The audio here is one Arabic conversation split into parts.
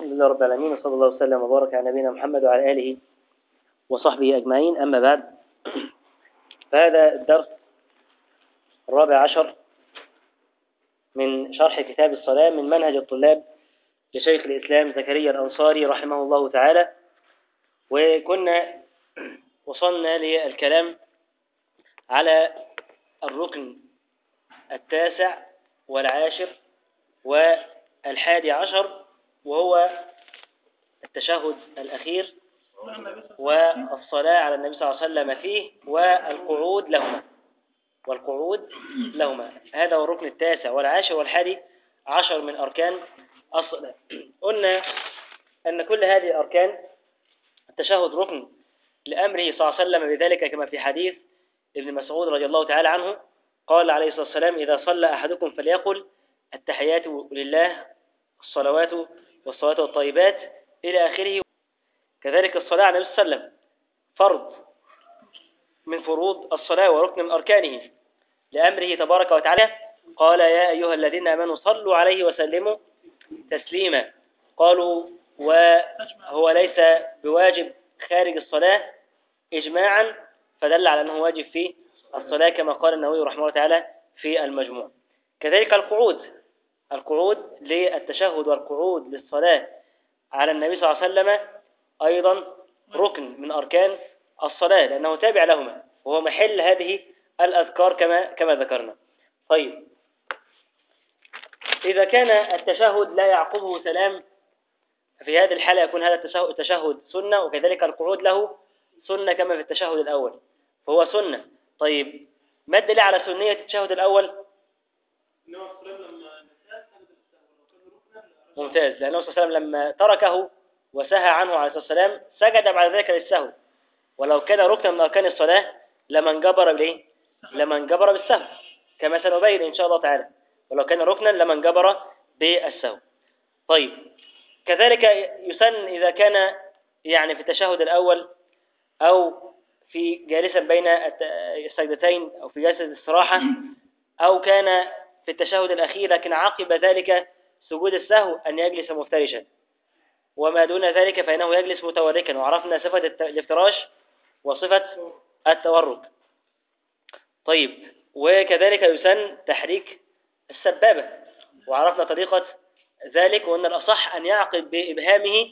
الحمد لله رب العالمين، وصلى الله وسلم وبارك على نبينا محمد وعلى آله وصحبه أجمعين. أما بعد، فهذا الدرس 14 من شرح كتاب الصلاة من منهج الطلاب لشيخ الإسلام زكريا الأنصاري رحمه الله تعالى. وكنا وصلنا للكلام على الركن 19 و11، وهو التشهد الأخير والصلاة على النبي صلى الله عليه وسلم فيه والقعود لهما. هذا هو الركن 19 و11 من أركان الصلاة. قلنا أن كل هذه الأركان التشهد ركن لأمره صلى الله عليه وسلم بذلك، كما في حديث ابن مسعود رضي الله تعالى عنه قال عليه الصلاة والسلام: إذا صلى أحدكم فليقل التحيات لله الصلوات والصلوات والطيبات إلى آخره. كذلك الصلاة على النبي صلى الله عليه وسلم فرض من فروض الصلاة وركن من أركانه لأمره تبارك وتعالى. قال: يا أيها الذين آمنوا صلوا عليه وسلموا تسليما. قالوا: وهو ليس بواجب خارج الصلاة إجماعا، فدل على أنه واجب في الصلاة كما قال النووي رحمه الله تعالى في المجموع. كذلك القعود للتشهد والقعود للصلاة على النبي صلى الله عليه وسلم أيضا ركن من أركان الصلاة، لأنه تابع لهما وهو محل هذه الأذكار كما ذكرنا. طيب، إذا كان التشهد لا يعقبه سلام، في هذه الحالة يكون هذا التشهد سنة، وكذلك القعود له سنة كما في التشهد الأول، فهو سنة. طيب، ما الدليل على سنية التشهد الأول؟ ممتاز، لأنه صلى الله عليه وسلم لما تركه وسهى عنه عليه الصلاة والسلام سجد بعد ذلك للسهو، ولو كان ركنا من أركان الصلاة لمن جبر بالسهو كما سنبين إن شاء الله تعالى، ولو كان ركنا لمن جبر بالسهو. طيب، كذلك يسن إذا كان يعني في التشهد الأول أو في جالسا بين السجدتين أو في جلسة الاستراحة، أو كان في التشهد الأخير لكن عقب ذلك سجود السهو، أن يجلس مفترشا، وما دون ذلك فإنه يجلس متوركا. وعرفنا صفة الافتراش وصفة التورك. طيب، وكذلك يسن تحريك السبابة، وعرفنا طريقة ذلك، وأن الأصح أن يعقد بإبهامه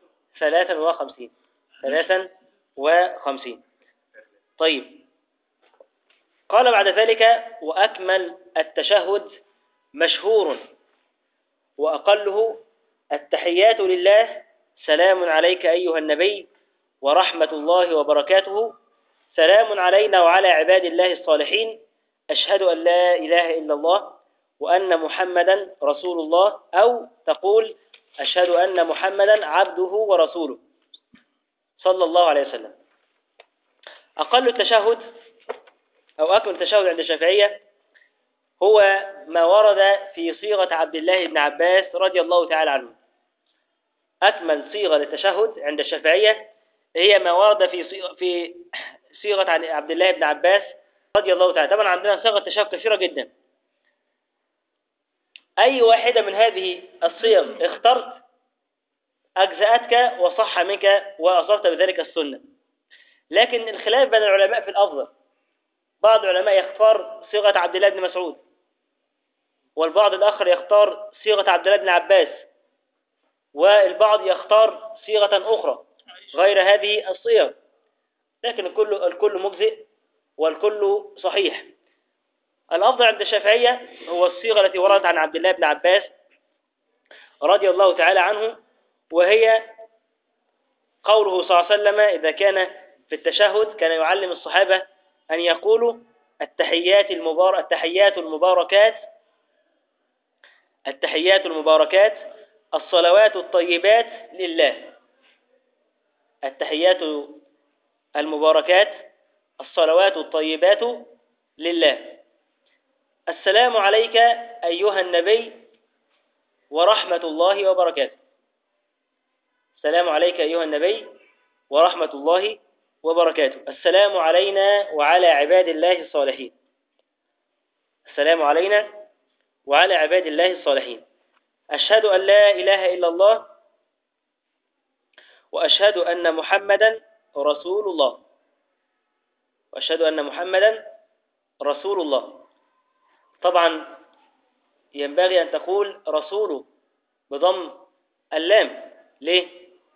53. طيب، قال بعد ذلك: وأكمل التشهد مشهور وأقله التحيات لله سلام عليك أيها النبي ورحمة الله وبركاته، سلام علينا وعلى عباد الله الصالحين، أشهد أن لا إله إلا الله وأن محمدا رسول الله، أو تقول أشهد أن محمدا عبده ورسوله صلى الله عليه وسلم. أقل التشهد أو أكمل التشهد عند الشافعية هو ما ورد في صيغة عبد الله بن عباس رضي الله تعالى عنه. أكمل صيغة للتشهد عند الشافعية هي ما ورد في صيغة عن عبد الله بن عباس رضي الله تعالى. طبعا عندنا صيغة تشهد كثيرة جدا، أي واحدة من هذه الصيغ اخترت أجزأتك وصح منك وأصبت بذلك السنة. لكن الخلاف بين العلماء في الأفضل، بعض العلماء يختار صيغة عبد الله بن مسعود، والبعض الآخر يختار صيغة عبد الله بن عباس، والبعض يختار صيغة أخرى غير هذه الصيغ، لكن الكل مجزئ والكل صحيح. الأفضل عند الشافعية هو الصيغة التي وردت عن عبد الله بن عباس رضي الله تعالى عنه، وهي قوله صلى الله عليه وسلم إذا كان في التشهد كان يعلم الصحابة أن يقولوا التحيات المباركات الصلوات الطيبات لله. التحيات المباركات الصلوات الطيبات لله. السلام عليك أيها النبي ورحمة الله وبركاته. السلام عليك أيها النبي ورحمة الله وبركاته. السلام علينا وعلى عباد الله الصالحين. السلام علينا وعلى عباد الله الصالحين. أشهد أن لا إله إلا الله وأشهد أن محمدا رسول الله. وأشهد أن محمدا رسول الله. طبعا ينبغي أن تقول رسول بضم اللام. ليه؟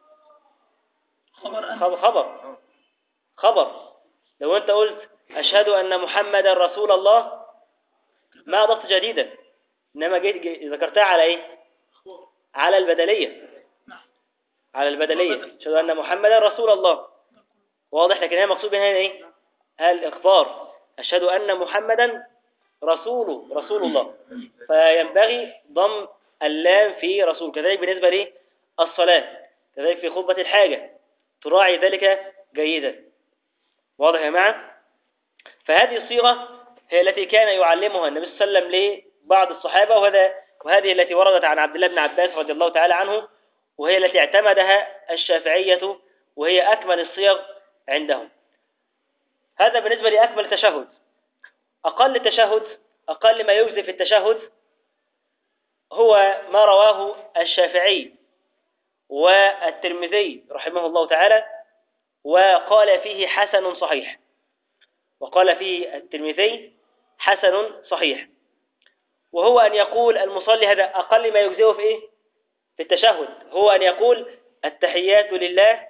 خبر. لو أنت قلت أشهد أن محمدا رسول الله ما أضفت جديدا، إنما جيت ذكرتها على إيه؟ على البدلية. على البدلية. أشهد أن محمدا رسول الله. واضح؟ لكن هي مقصود بها إيه؟ الإخبار. أشهد أن محمدا رسول الله. فينبغي ضم اللام في رسول. كذلك بالنسبة للصلاة، كذلك في خطبة الحاجة تراعي ذلك جيدا. واضح يا جماعة؟ فهذه الصيغة هي التي كان يعلمها النبي صلى الله عليه وسلم لبعض الصحابة، وهذه التي وردت عن عبد الله بن عباس رضي الله تعالى عنه، وهي التي اعتمدها الشافعية، وهي أكمل الصيغ عندهم. هذا بالنسبة لأكمل تشهد. أقل تشهد، أقل ما يجزي في التشهد هو ما رواه الشافعي والترمذي رحمه الله تعالى، وقال فيه حسن صحيح. وقال فيه الترمذي حسن صحيح، وهو أن يقول المصلي، هذا أقل ما يجزئه في إيه؟ في التشهد، هو أن يقول التحيات لله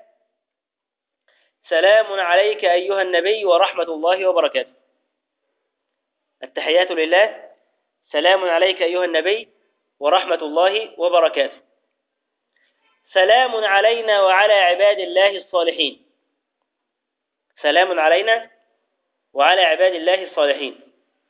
سلام عليك أيها النبي ورحمة الله وبركاته. التحيات لله سلام عليك أيها النبي ورحمة الله وبركاته. سلام علينا وعلى عباد الله الصالحين. سلام علينا وعلى عباد الله الصالحين.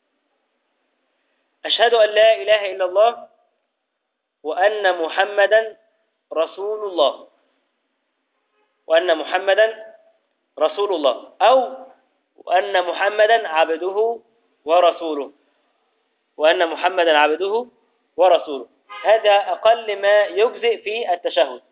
أشهد أن لا إله إلا الله وأن محمدا رسول الله. وأن محمدا رسول الله، أو وأن محمدا عبده ورسوله. وأن محمدا عبده ورسوله. هذا أقل ما يجزئ في التشهد.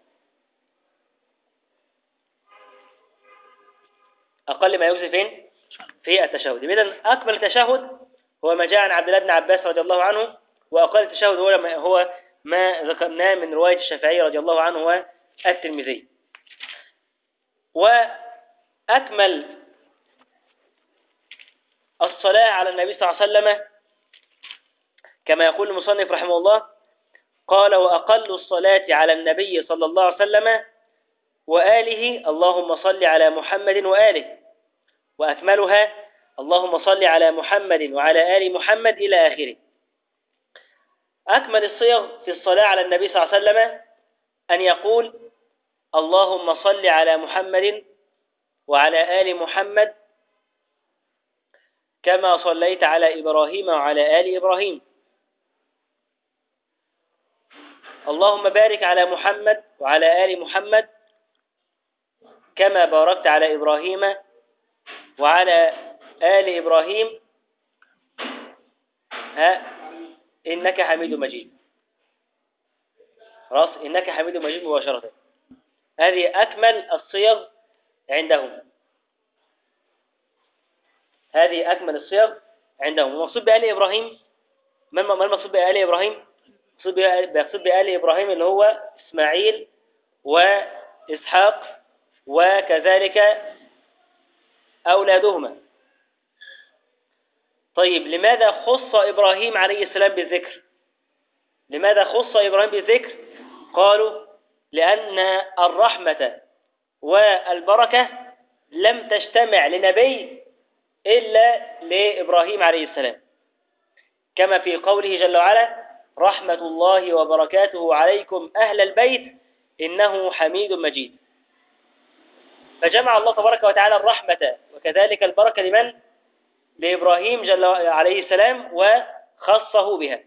أقل ما يجزئ فين؟ في التشهد. إذن أكمل التشهد هو ما جاء عن عبد الله بن عباس رضي الله عنه، وأقل التشهد هو ما ذكرناه من رواية الشافعي رضي الله عنه والترمذي. وأكمل الصلاة على النبي صلى الله عليه وسلم كما يقول المصنف رحمه الله، قال: وأقل الصلاة على النبي صلى الله عليه وسلم وآله اللهم صل على محمد وآله، وأكملها اللهم صل على محمد وعلى آل محمد إلى آخره. أكمل الصيغ في الصلاة على النبي صلى الله عليه وسلم أن يقول اللهم صل على محمد وعلى آل محمد كما صليت على إبراهيم وعلى آل إبراهيم. اللهم بارك على محمد وعلى آل محمد كما باركت على إبراهيم وعلى آل إبراهيم إنك حميد مجيد. خلاص، إنك حميد مجيد مباشرة. هذه أكمل الصيغ عندهم. هذه أكمل الصيغ عندهم. المقصود بآل إبراهيم، ما المقصود بآل إبراهيم؟ المقصود بآل إبراهيم اللي هو إسماعيل وإسحاق وكذلك أولادهما. طيب، لماذا خص إبراهيم عليه السلام بالذكر؟ لماذا خص إبراهيم بالذكر؟ قالوا لأن الرحمة والبركة لم تجتمع لنبي إلا لإبراهيم عليه السلام، كما في قوله جل وعلا: رحمة الله وبركاته عليكم أهل البيت إنه حميد مجيد. فجمع الله تبارك وتعالى الرحمة وكذلك البركة لمن؟ لإبراهيم جل عليه السلام، وخصه بها.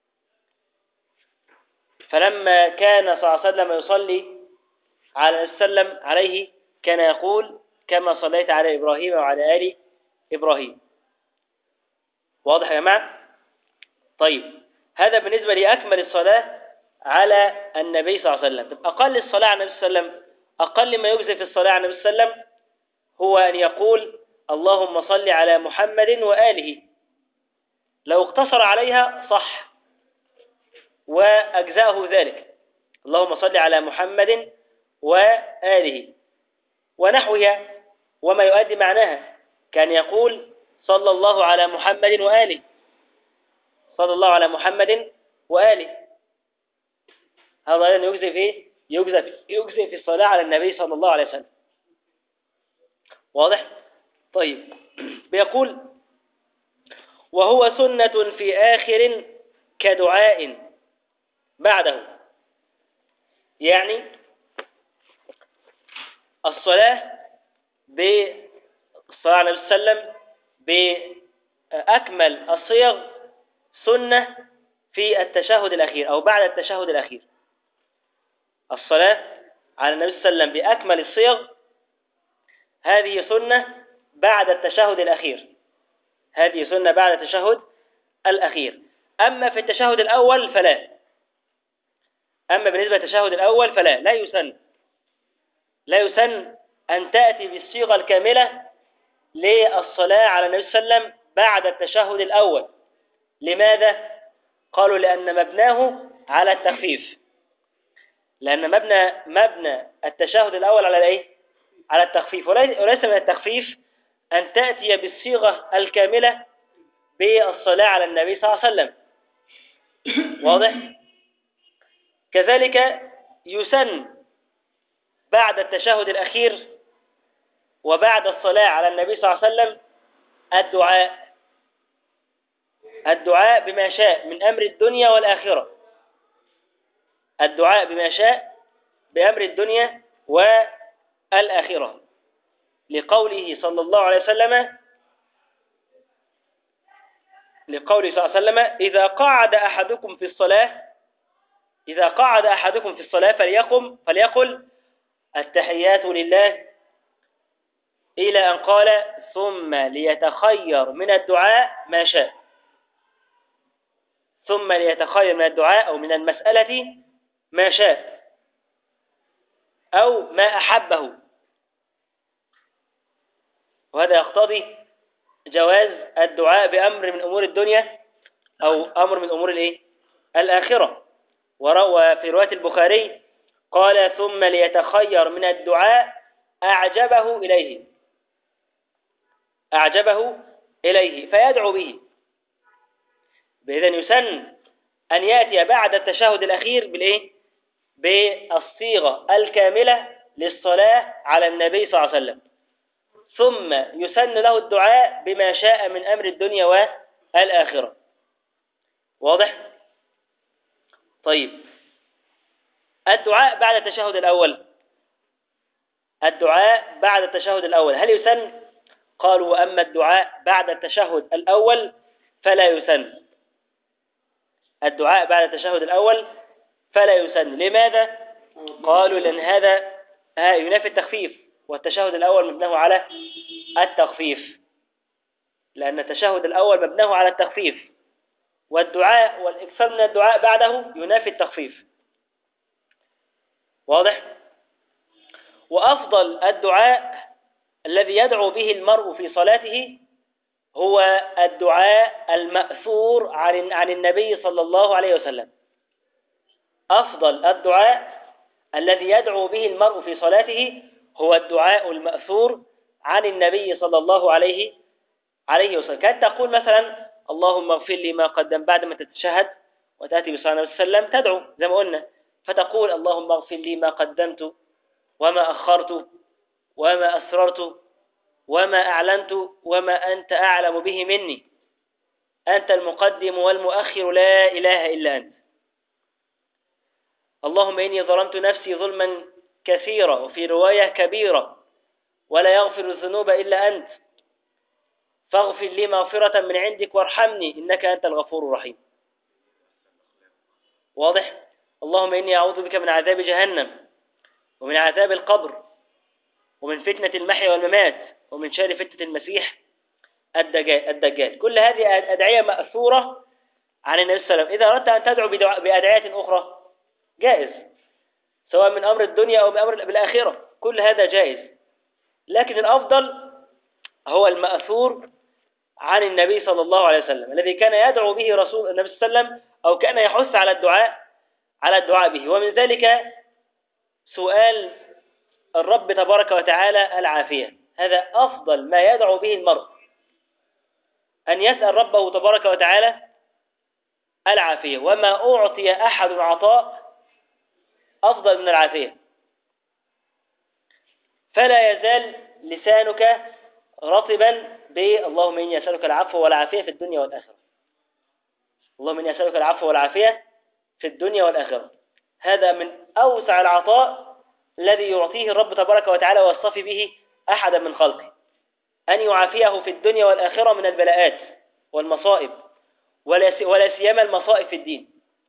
فلما كان صلى الله عليه وسلم يصلي على السلم عليه كان يقول كما صليت على إبراهيم وعلى آل إبراهيم. واضح يا جماعة؟ طيب، هذا بالنسبة لأكمل الصلاة على النبي صلى الله عليه وسلم. أقل الصلاة على النبي صلى الله عليه وسلم، أقل ما يجزي في الصلاة على النبي صلى الله عليه وسلم هو أن يقول اللهم صل على محمد وآله. لو اقتصر عليها صح وأجزاه ذلك. اللهم صل على محمد وآله ونحوها وما يؤدي معناها، كان يقول صلى الله على محمد وآله، صلى الله على محمد وآله. هذا أيضا يجزي في يجزي في الصلاة على النبي صلى الله عليه وسلم. واضح؟ طيب، بيقول وهو سنة في آخر كدعاء بعده، يعني الصلاة بالصلاة على النبي صلى الله عليه وسلم بأكمل الصيغ سنة في التشهد الأخير أو بعد التشهد الأخير. الصلاة على النبي صلى الله عليه وسلم بأكمل الصيغ هذه سنة بعد التشهد الأخير، هذه سنة بعد التشهد الأخير. أما في التشهد الأول فلا، أما بالنسبة للتشهد الأول فلا، لا يسن أن تأتي بالصيغة الكاملة للصلاة على النبي صلى الله عليه وسلم بعد التشهد الأول. لماذا؟ قالوا لأن مبناه على التخفيف، لأن مبنى التشهد الأول على الإيه؟ على التخفيف، وليس من التخفيف أن تأتي بالصيغة الكاملة بالصلاة على النبي صلى الله عليه وسلم. واضح؟ كذلك يسن بعد التشهد الأخير وبعد الصلاة على النبي صلى الله عليه وسلم الدعاء بما شاء من أمر الدنيا والآخرة، الدعاء بما شاء بأمر الدنيا والآخرة، لقوله صلى الله عليه وسلم إذا قعد أحدكم في الصلاة فليقل التحيات لله إلى أن قال ثم ليتخير من الدعاء ما شاء، ثم ليتخير من الدعاء أو من المسألة ما شاء أو ما أحبه. وهذا يقتضي جواز الدعاء بأمر من أمور الدنيا أو أمر من أمور الآخرة. وروى في رواية البخاري قال ثم ليتخير من الدعاء أعجبه إليه فيدعو به. بإذن يسن أن يأتي بعد التشهد الأخير بالصيغة الكاملة للصلاة على النبي صلى الله عليه وسلم، ثم يسن له الدعاء بما شاء من أمر الدنيا والآخرة. واضح؟ طيب، الدعاء بعد التشهد الأول هل يسن؟ قالوا أما الدعاء بعد التشهد الأول فلا يسن. الدعاء بعد التشهد الأول فلا يسن. لماذا؟ قالوا لأن هذا ينافي التخفيف، والتشهد الأول مبناه على التخفيف، لأن التشهد الأول مبناه على التخفيف، والدعاء والإكثار من الدعاء بعده ينافي التخفيف. واضح؟ وأفضل الدعاء الذي يدعو به المرء في صلاته هو الدعاء المأثور عن النبي صلى الله عليه وسلم. أفضل الدعاء الذي يدعو به المرء في صلاته هو الدعاء المأثور عن النبي صلى الله عليه وسلم. كانت تقول مثلا اللهم اغفر لي ما قدم، بعد ما تتشهد وتأتي بصلى الله عليه وسلم تدعو زي ما قلنا، فتقول اللهم اغفر لي ما قدمت وما أخرت وما أسررت وما أعلنت وما أنت أعلم به مني، أنت المقدم والمؤخر لا إله إلا أنت. اللهم إني ظلمت نفسي ظلما كثيرا، وفي رواية كبيرة، ولا يغفر الذنوب إلا أنت، فاغفر لي مغفرة من عندك وارحمني إنك أنت الغفور الرحيم. واضح؟ اللهم إني أعوذ بك من عذاب جهنم ومن عذاب القبر ومن فتنة المحيا والممات ومن شر فتنة المسيح الدجال. كل هذه أدعية مأثورة عن النبي صلى الله عليه وسلم. إذا أردت أن تدعو بأدعية أخرى جائز، سواء من أمر الدنيا أو من أمر بالآخرة، كل هذا جائز، لكن الأفضل هو المأثور عن النبي صلى الله عليه وسلم الذي كان يدعو به رسول النبي صلى الله عليه وسلم، أو كان يحث على الدعاء به. ومن ذلك سؤال الرب تبارك وتعالى العافية. هذا أفضل ما يدعو به المرء، أن يسأل ربه تبارك وتعالى العافية. وما أعطي أحد عطاء أفضل من العافية. فلا يزال لسانك رطبا اللهم إني أسألك العفو والعافية في الدنيا والآخرة. اللهم إني أسألك العفو والعافية في الدنيا والآخرة. هذا من أوسع العطاء الذي يعطيه الرب تبارك وتعالى ويصطفي به أحدا من خلقه، أن يعافيه في الدنيا والآخرة من البلاءات والمصائب، ولا سيما المصائب في الدين.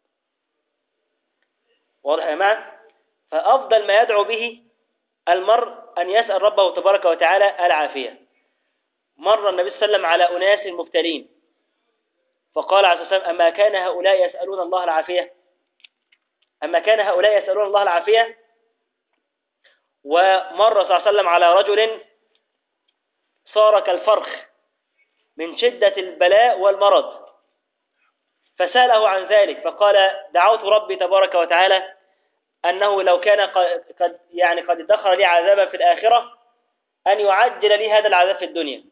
واضح يا جماعة؟ فأفضل ما يدعو به المرء أن يسأل ربه تبارك وتعالى العافية. مر النبي صلى الله عليه وسلم على أناس مبتلين، فقال عليه الصلاة والسلام: أما كان هؤلاء يسألون الله العافية؟ أما كان هؤلاء يسألون الله العافية؟ ومر صلى الله عليه وسلم على رجل صار كالفرخ من شدة البلاء والمرض، فسأله عن ذلك، فقال: دعوت ربي تبارك وتعالى أنه لو كان قد ادخر لي عذابا في الآخرة أن يعجل لي هذا العذاب في الدنيا.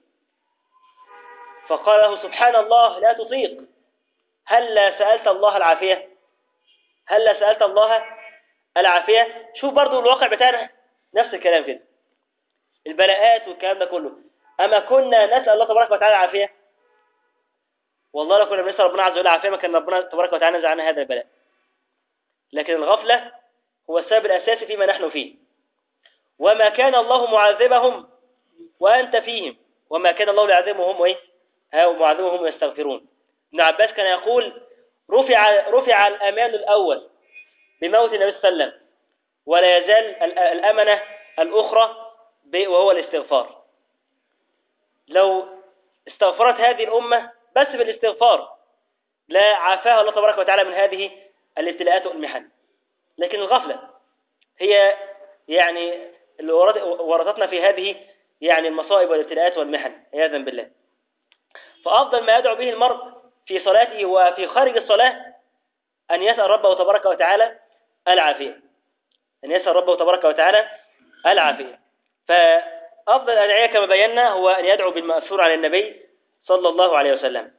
فقال له: سبحان الله، لا تطيق. هل سألت الله العافية؟ هل سألت الله العافية؟ شوف برضو الواقع بتاعنا نفس الكلام كده، البلاءات والكلام ده كله. أما كنا نسأل الله تبارك وتعالى العافية؟ والله لو كنا بنسأل ربنا عز وجل العافية ما كان ربنا تبارك وتعالى نزع عنا هذا البلاء. لكن الغفلة هو السبب الأساسي فيما نحن فيه. وما كان الله معذبهم وأنت فيهم، وما كان الله ليعذبهم معذبهم يستغفرون. ابن عباس كان يقول: رفع الأمان الأول بموت النبي صلى الله عليه وسلم، ولا يزال الأمنة الأخرى وهو الاستغفار. لو استغفرت هذه الأمة بس بالاستغفار لا عافاها الله تبارك وتعالى من هذه الابتلاءات والمحن. لكن الغفلة هي اللي ورطتنا في هذه المصائب والابتلاءات والمحن عياذا بالله. فأفضل ما يدعو به المرء في صلاته وفي خارج الصلاة أن يسأل ربه تبارك وتعالى العافية، أن يسأل ربه تبارك وتعالى العافية. فأفضل الأدعية كما بينا هو أن يدعو بالمأثور عن النبي صلى الله عليه وسلم.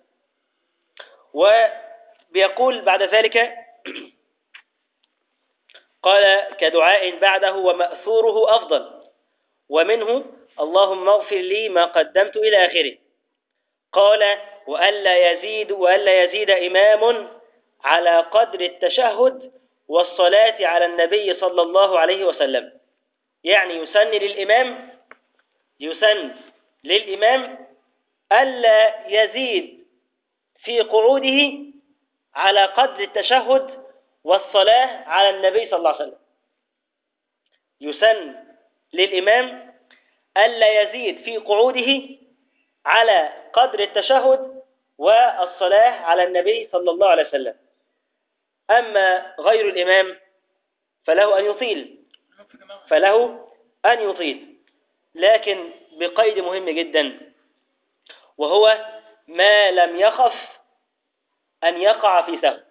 وبيقول بعد ذلك قال: كدعاء بعده ومأثوره أفضل، ومنه: اللهم اغفر لي ما قدمت إلى آخره. قال: وألا يزيد إمام على قدر التشهد والصلاة على النبي صلى الله عليه وسلم. يعني يسن للإمام ألا يزيد في قعوده على قدر التشهد والصلاة على النبي صلى الله عليه وسلم. يسن للإمام ألا يزيد في قعوده على قدر التشهد والصلاة على النبي صلى الله عليه وسلم. أما غير الإمام فله أن يطيل، لكن بقيد مهم جدا، وهو ما لم يخف أن يقع في سهو.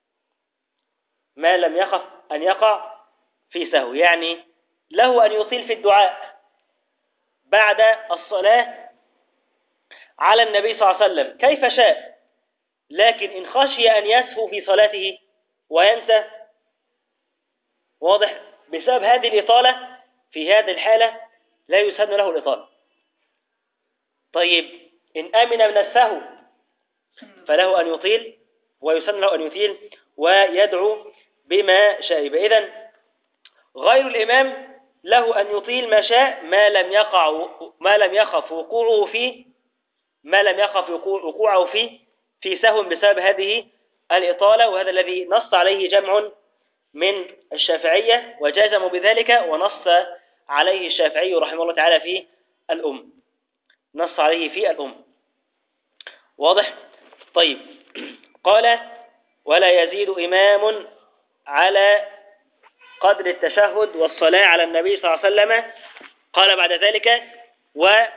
ما لم يخف أن يقع في سهو، يعني له أن يطيل في الدعاء بعد الصلاة على النبي صلى الله عليه وسلم كيف شاء، لكن إن خشي أن يسهو في صلاته وينسى، واضح، بسبب هذه الإطالة، في هذه الحالة لا يسن له الإطالة. طيب إن أمن من السهو فله أن يطيل، ويسن له أن يطيل ويدعو بما شاء. إذن غير الإمام له أن يطيل ما شاء ما لم يخف وقوعه فيه في سهو بسبب هذه الإطالة. وهذا الذي نص عليه جمع من الشافعية وجازموا بذلك، ونص عليه الشافعي رحمه الله تعالى في الأم، نص عليه في الأم. واضح؟ طيب، قال: ولا يزيد إمام على قدر التشهد والصلاة على النبي صلى الله عليه وسلم. قال بعد ذلك: ومن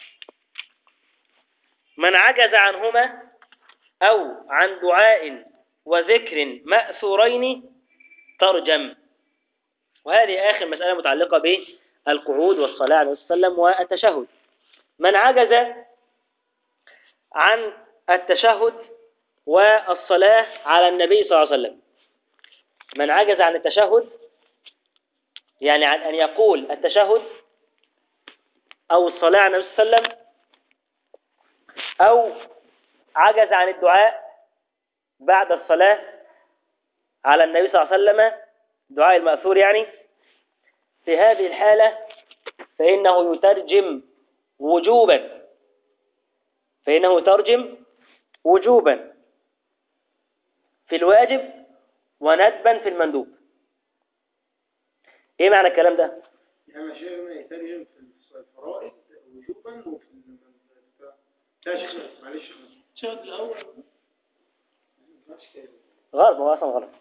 عجز عنهما أو عن دعاء وذكر مأثورين ترجم. وهذه آخر مسألة متعلقة القعود والصلاة عليه وسلم والتشهد. من عجز عن التشهد والصلاة على النبي صلى الله عليه وسلم، من عجز عن التشهد يعني عن أن يقول التشهد أو الصلاة على النبي صلى الله عليه وسلم، أو عجز عن الدعاء بعد الصلاة على النبي صلى الله عليه وسلم، دعاء المأثور يعني، في هذه الحالة فإنه يترجم وجوبا، فإنه يترجم وجوبا في الواجب وندبا في المندوب. إيه معنى الكلام ده؟ يعني شيخنا يترجم في الفرائض وجوبا وفي لا شيخنا معلش الشهد الأول غلط، هو أصلا غلط.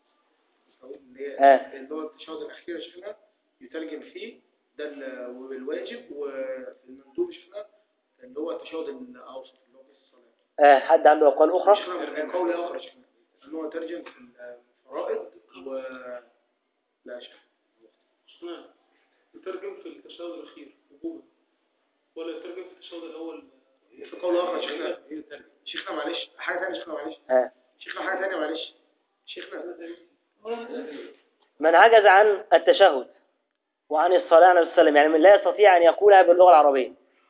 اللي هو التشهد الأخير يا شيخنا يترجم فيه ده الواجب، وفي المندوب شيخنا اللي هو التشهد الأوسط اللي هو في الصلاة. حد عنده أقوال أخرى؟ شيخنا قول آخر شيخنا إن هو يترجم في الفرائض لا شيخنا يترجم في التشهد الأخير وجوبا، ولا يترجم في التشهد الأول في قول آخر شيخنا. شيخنا معلش حاجة ثانية شيخنا معلش شيخنا حاجة ثانية معلش شيخنا. من عجز عن التشهد وعن الصلاة عليه وسلم يعني من لا يستطيع أن يقولها باللغة العربية،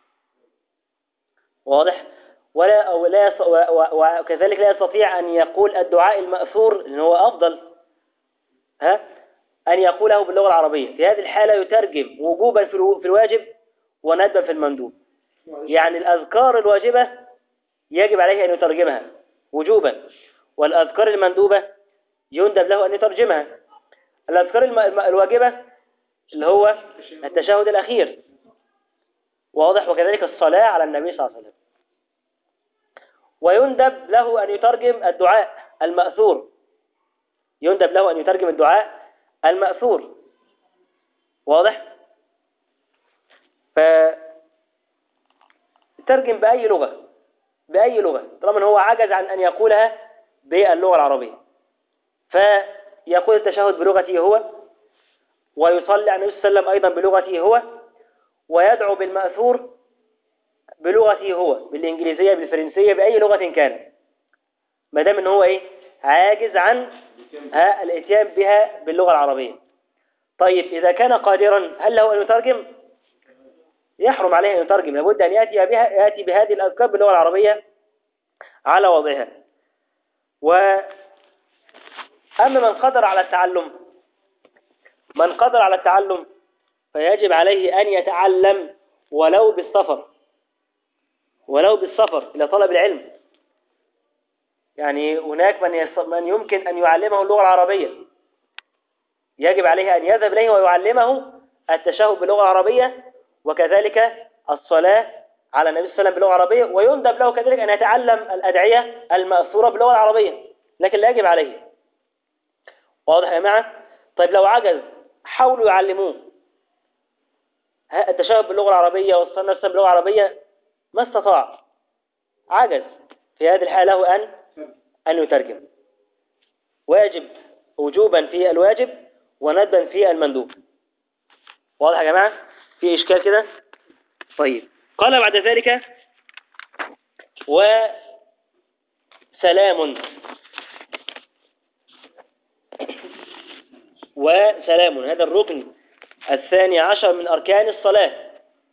واضح؟ وكذلك لا يستطيع أن يقول الدعاء المأثور اللي هو أفضل أن يقوله باللغة العربية. في هذه الحالة يترجم وجوبا في الواجب وندبا في المندوب. يعني الأذكار الواجبة يجب عليه أن يترجمها وجوبا، والأذكار المندوبة يندب له أن يترجمها. الأذكار الواجبة اللي هو التشهد الأخير، واضح؟ وكذلك الصلاة على النبي صلى الله عليه وسلم. ويندب له أن يترجم الدعاء المأثور، يندب له أن يترجم الدعاء المأثور، واضح؟ فترجم بأي لغة، بأي لغة طالما هو عجز عن أن يقولها باللغة العربية، فيقول التشهد بلغته هو، ويصلي على النبي صلى الله عليه وسلم أيضا بلغته هو، ويدعو بالمأثور بلغته هو، بالإنجليزية بالفرنسية بأي لغة كان، ما دام إن هو عاجز عن الاتيان بها باللغة العربية. طيب إذا كان قادرا هل له أن يترجم؟ يحرم عليه أن يترجم، لابد أن يأتي بهذه الأذكار باللغة العربية على وضعها. أما من قدر على التعلم، من قدر على التعلم فيجب عليه أن يتعلم ولو بالسفر، ولو بالسفر إلى طلب العلم. يعني هناك من يمكن أن يعلمه اللغة العربية، يجب عليه أن يذهب إليه ويعلمه التشهد باللغة العربية، وكذلك الصلاة على النبي صلى الله عليه وسلم باللغة العربية، ويندب له كذلك أن يتعلم الأدعية المأثورة باللغة العربية، لكن لا يجب عليه. واضح يا جماعة؟ طيب لو عجز حاولوا يعلموه التشهد باللغة العربية والصلاة باللغة العربية، ما استطاع، عجز، في هذه الحالة له أن يترجم، واجب وجوبا في الواجب وندبا في المندوب. واضح يا جماعة؟ في إشكال كده؟ طيب قال بعد ذلك وسلام. وسلام هذا الركن الثاني عشر من أركان الصلاة،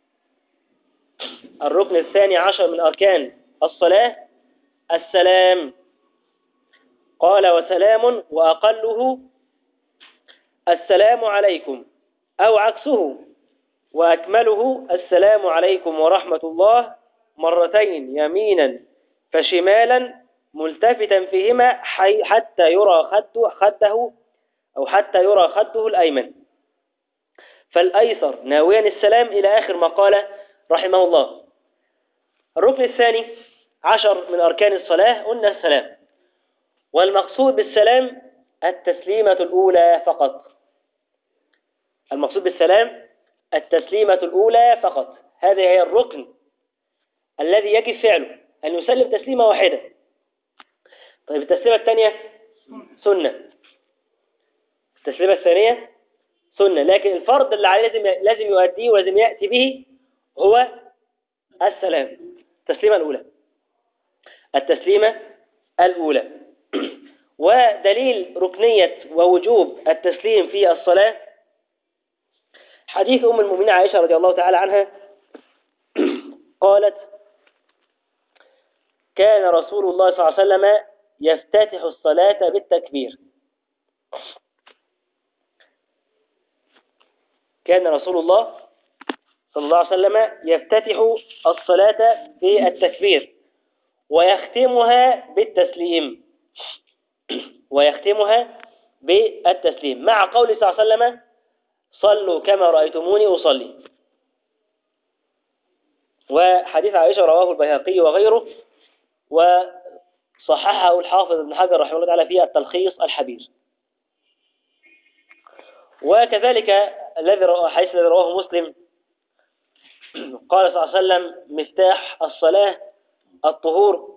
الركن الثاني عشر من أركان الصلاة السلام. قال وسلام وأقله السلام عليكم أو عكسه، وأكمله السلام عليكم ورحمة الله مرتين يمينا فشمالا ملتفتا فيهما حتى يرى خده أو حتى يرى خده الأيمن، فالأيسر ناويا السلام إلى آخر ما قال رحمه الله. الركن الثاني عشر من أركان الصلاة قلنا السلام، والمقصود بالسلام التسليمة الأولى فقط، المقصود بالسلام التسليمة الأولى فقط. هذه هي الركن الذي يجب فعله، أن يسلم تسليمة واحدة. طيب التسليمة الثانية سنة، التسليمة الثانية سنة، لكن الفرض اللي عليه لازم يؤديه ولازم يأتي به هو السلام. التسليمة الأولى، التسليمة الأولى. ودليل ركنية ووجوب التسليم في الصلاة حديث أم المؤمنين عائشة رضي الله تعالى عنها قالت: كان رسول الله صلى الله عليه وسلم يفتتح الصلاة بالتكبير. كان رسول الله صلى الله عليه وسلم يفتتح الصلاة بالتكبير ويختمها بالتسليم، ويختمها بالتسليم، مع قوله صلى الله عليه وسلم: صلوا كما رأيتموني أصلي. وحديث عائشة رواه البيهقي وغيره، وصححه الحافظ ابن حجر رحمه الله تعالى في التلخيص الحبير. وكذلك الحديث الذي رواه مسلم قال صلى الله عليه وسلم: مفتاح الصلاة الطهور،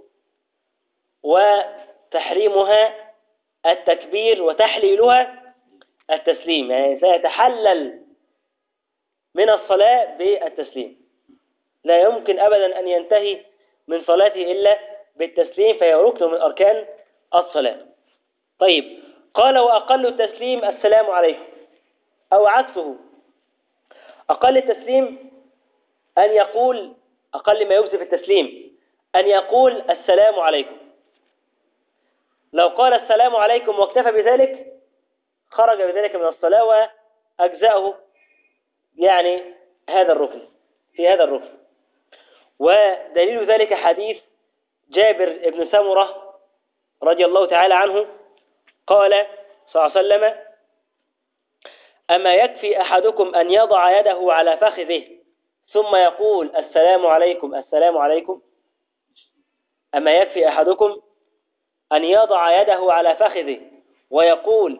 وتحريمها التكبير، وتحليلها التسليم. يعني سيتحلل من الصلاة بالتسليم، لا يمكن أبدا أن ينتهي من صلاته إلا بالتسليم، فهي ركن من أركان الصلاة. طيب، قال: وأقل التسليم السلام عليكم، أو عكسه. أقل التسليم أن يقول، أقل ما يجزي في التسليم أن يقول السلام عليكم. لو قال السلام عليكم واكتفى بذلك خرج بذلك من الصلاة وأجزأه يعني هذا الركن، في هذا الركن. ودليل ذلك حديث جابر بن سمرة رضي الله تعالى عنه قال صلى الله عليه وسلم: أما يكفي أحدكم أن يضع يده على فخذه ثم يقول السلام عليكم السلام عليكم؟ أما يكفي أحدكم أن يضع يده على فخذه ويقول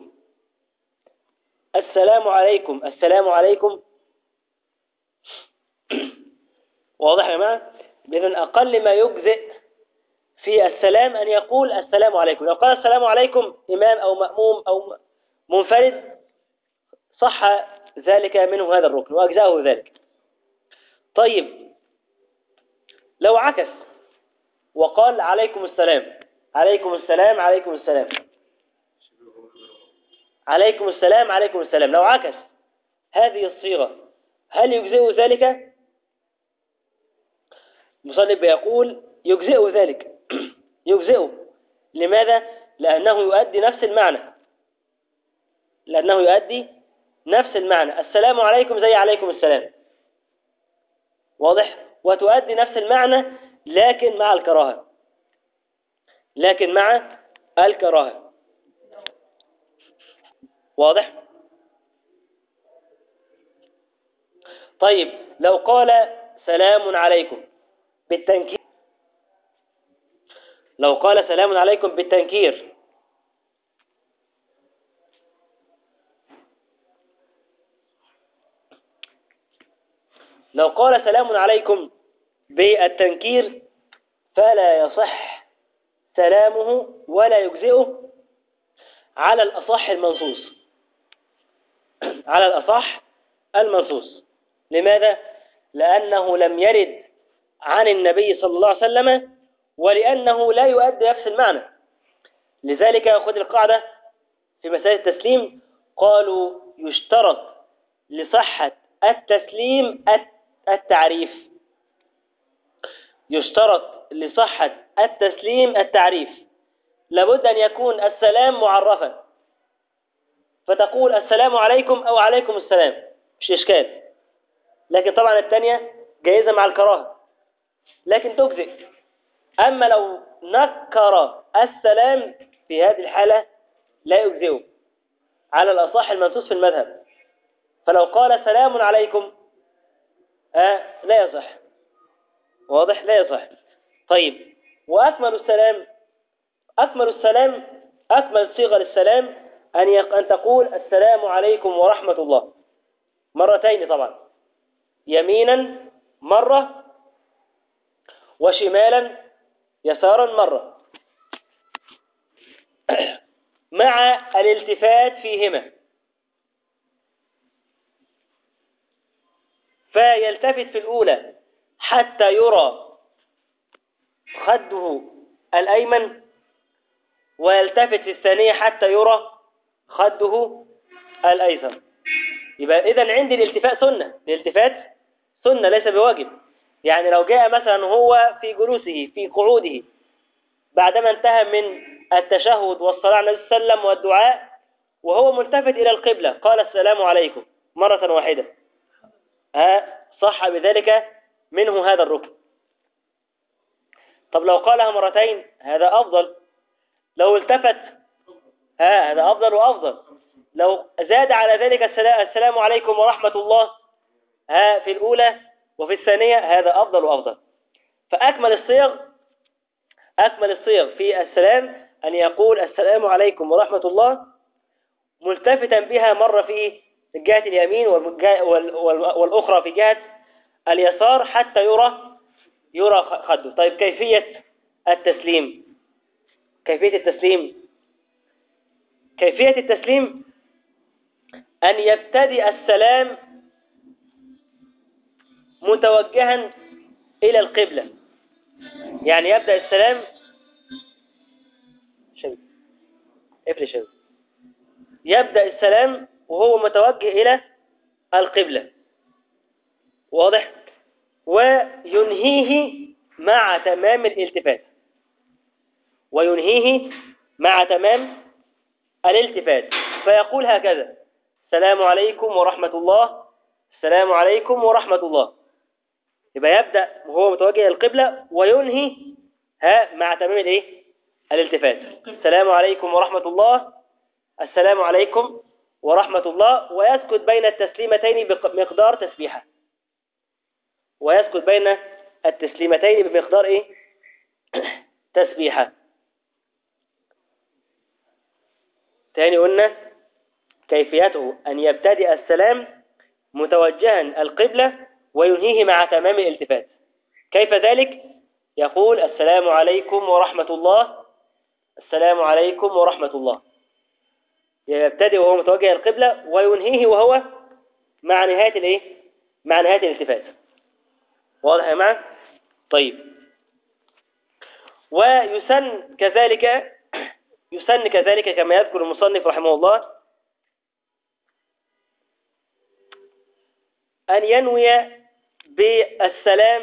السلام عليكم السلام عليكم؟ واضح يا جماعة؟ إذن أقل ما يجزئ في السلام أن يقول السلام عليكم. لو قال السلام عليكم إمام أو مأموم أو منفرد صح ذلك منه هذا الركن وأجزاءه ذلك. طيب، لو عكس وقال عليكم السلام عليكم السلام عليكم السلام عليكم السلام عليكم السلام، لو عكس هذه الصيغة هل يجزئ ذلك؟ المصنف بيقول يجزئ ذلك يجزئه. لماذا؟ لأنه يؤدي نفس المعنى، لأنه يؤدي نفس المعنى. السلام عليكم زي عليكم السلام، واضح؟ وتؤدي نفس المعنى لكن مع الكراهة، لكن مع الكراهة، واضح؟ طيب، لو قال سلام عليكم بالتنكير، لو قال سلام عليكم بالتنكير لو قال سلام عليكم بالتنكير فلا يصح سلامه ولا يجزئه على الأصح المنصوص، على الأصح المنصوص. لماذا؟ لأنه لم يرد عن النبي صلى الله عليه وسلم، ولأنه لا يؤدي نفس المعنى. لذلك خذ القاعدة في مسألة التسليم، قالوا يشترط لصحة التسليم التعريف، يشترط لصحة التسليم التعريف. لابد أن يكون السلام معرفا، فتقول السلام عليكم أو عليكم السلام، مش إشكال. لكن طبعا الثانية جائزة مع الكراهة لكن تجزئ. أما لو نكر السلام في هذه الحالة لا يجزئه على الأصح المنصوص في المذهب. فلو قال سلام عليكم لا يصح، واضح؟ لا يصح. طيب، وأكمل السلام، أكمل صيغة للسلام أن تقول السلام عليكم ورحمة الله مرتين طبعا، يمينا مرة وشمالا يسارا مرة مع الالتفات فيهما، فيلتفت في الأولى حتى يرى خده الأيمن، ويلتفت في الثانية حتى يرى خده الأيسر. يبقى إذن عندي الالتفات سنة، الالتفات سنة ليس بواجب. يعني لو جاء مثلا هو في جلوسه في قعوده بعدما انتهى من التشهد والصلاة على النبي صلى الله عليه وسلم والدعاء وهو ملتفت إلى القبلة قال السلام عليكم مرة واحدة، صح بذلك منه هذا الركن. طب لو قالها مرتين هذا أفضل. لو التفت هذا أفضل وأفضل. لو زاد على ذلك السلام عليكم ورحمة الله في الأولى وفي الثانية هذا أفضل وأفضل. فأكمل الصيغ في السلام أن يقول السلام عليكم ورحمة الله ملتفتا بها مرة في جهة اليمين والأخرى في جهة اليسار حتى يرى خده. طيب كيفية التسليم أن يبتدئ السلام متوجها إلى القبلة. يعني يبدأ السلام يبدأ السلام وهو متوجه إلى القبلة، واضح؟ وينهيه مع تمام الالتفات، فيقول هكذا السلام عليكم ورحمة الله، السلام عليكم ورحمة الله. يبقى يبدأ وهو متوجه إلى القبلة وينهي مع تمام الالتفات. السلام عليكم ورحمة الله، السلام عليكم ورحمة الله، ويسكت بين التسليمتين بمقدار تسبيحة. تسبيحة. تاني قلنا كيفيته أن يبتدئ السلام متوجها القبلة وينهيه مع تمام الالتفات. كيف ذلك؟ يقول السلام عليكم ورحمة الله، السلام عليكم ورحمة الله. يبتدئ وهو متوجه القبلة وينهيه وهو مع نهاية الالتفات. واضح يا جماعة؟ طيب. ويسن كذلك كما يذكر المصنف رحمه الله أن ينوي بالسلام